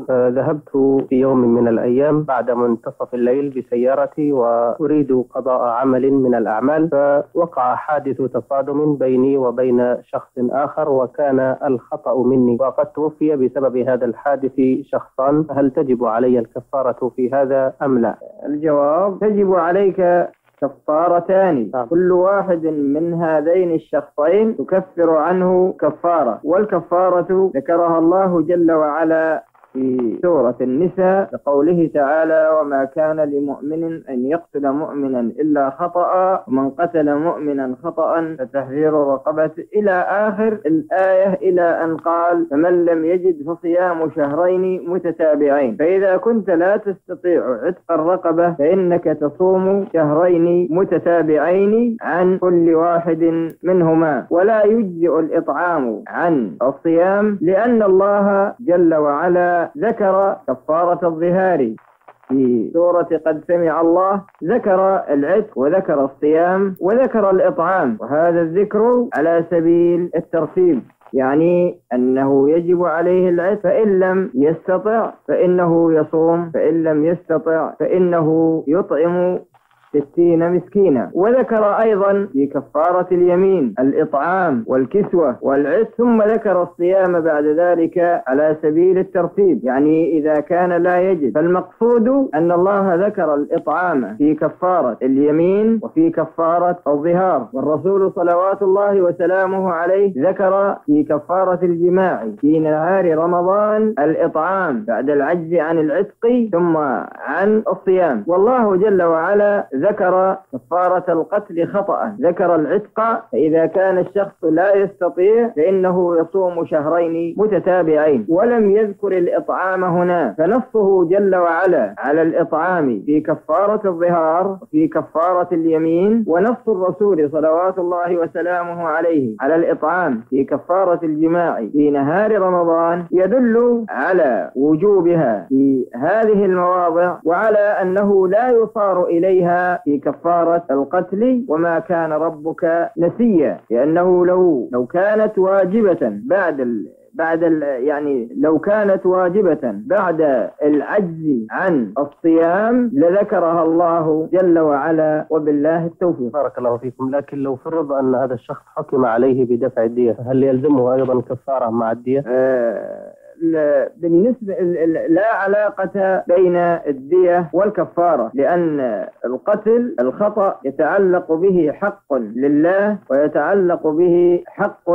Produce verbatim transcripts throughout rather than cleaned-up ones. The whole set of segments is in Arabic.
آه، ذهبت في يوم من الأيام بعد منتصف الليل بسيارتي وأريد قضاء عمل من الأعمال، فوقع حادث تصادم بيني وبين شخص آخر وكان الخطأ مني، وقد توفي بسبب هذا الحادث شخصان. هل تجب علي الكفارة في هذا أم لا؟ الجواب: تجب عليك كفارتان، كل واحد من هذين الشخصين تكفر عنه كفارة. والكفارة ذكرها الله جل وعلا في سورة النساء بقوله تعالى: وما كان لمؤمن أن يقتل مؤمنا إلا خطأ، ومن قتل مؤمنا خطأ فتحرير رقبة، إلى آخر الآية، إلى أن قال: فمن لم يجد فصيام شهرين متتابعين. فإذا كنت لا تستطيع عتق الرقبة فإنك تصوم شهرين متتابعين عن كل واحد منهما، ولا يجزئ الإطعام عن الصيام، لأن الله جل وعلا ذكر كفارة الظهار في سورة قد سمع الله، ذكر العتق وذكر الصيام وذكر الإطعام، وهذا الذكر على سبيل الترتيب، يعني أنه يجب عليه العتق، فإن لم يستطع فإنه يصوم، فإن لم يستطع فإنه يطعم ستين مسكينا. وذكر أيضا في كفارة اليمين الإطعام والكسوة والعتق، ثم ذكر الصيام بعد ذلك على سبيل الترتيب، يعني إذا كان لا يجد. فالمقصود أن الله ذكر الإطعام في كفارة اليمين وفي كفارة الظهار، والرسول صلوات الله وسلامه عليه ذكر في كفارة الجماع في نهار رمضان الإطعام بعد العجز عن العتق ثم عن الصيام. والله جل وعلا ذكر كفارة القتل خطأ، ذكر العتق، فإذا كان الشخص لا يستطيع فإنه يصوم شهرين متتابعين، ولم يذكر الإطعام هنا، فنصه جل وعلا على الإطعام في كفارة الظهار وفي كفارة اليمين، ونص الرسول صلوات الله وسلامه عليه على الإطعام في كفارة الجماع في نهار رمضان يدل على وجوبها في هذه المواضع، وعلى أنه لا يصار إليها في كفارة القتل. وما كان ربك نسيا، لأنه لو لو كانت واجبة بعد ال بعد ال يعني لو كانت واجبة بعد العجز عن الصيام لذكرها الله جل وعلا، وبالله التوفيق. بارك الله فيكم. لكن لو فرض أن هذا الشخص حكم عليه بدفع الدية، هل يلزمه أيضا كفارة مع الدية؟ آه بالنسبة لا علاقة بين الدية والكفارة، لأن القتل الخطأ يتعلق به حق لله ويتعلق به حق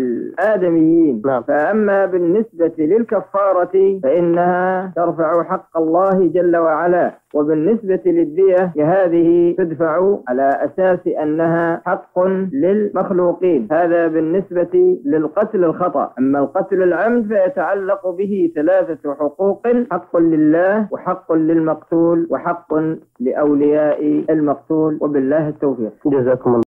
للآدميين. نعم. فأما بالنسبة للكفارة فإنها ترفع حق الله جل وعلا، وبالنسبة للدية هذه تدفع على أساس أنها حق للمخلوقين. هذا بالنسبة للقتل الخطأ. أما القتل العمد فيتعلق به ثلاثة حقوق: حق لله وحق للمقتول وحق لأولياء المقتول، وبالله التوفيق. جزاكم الله.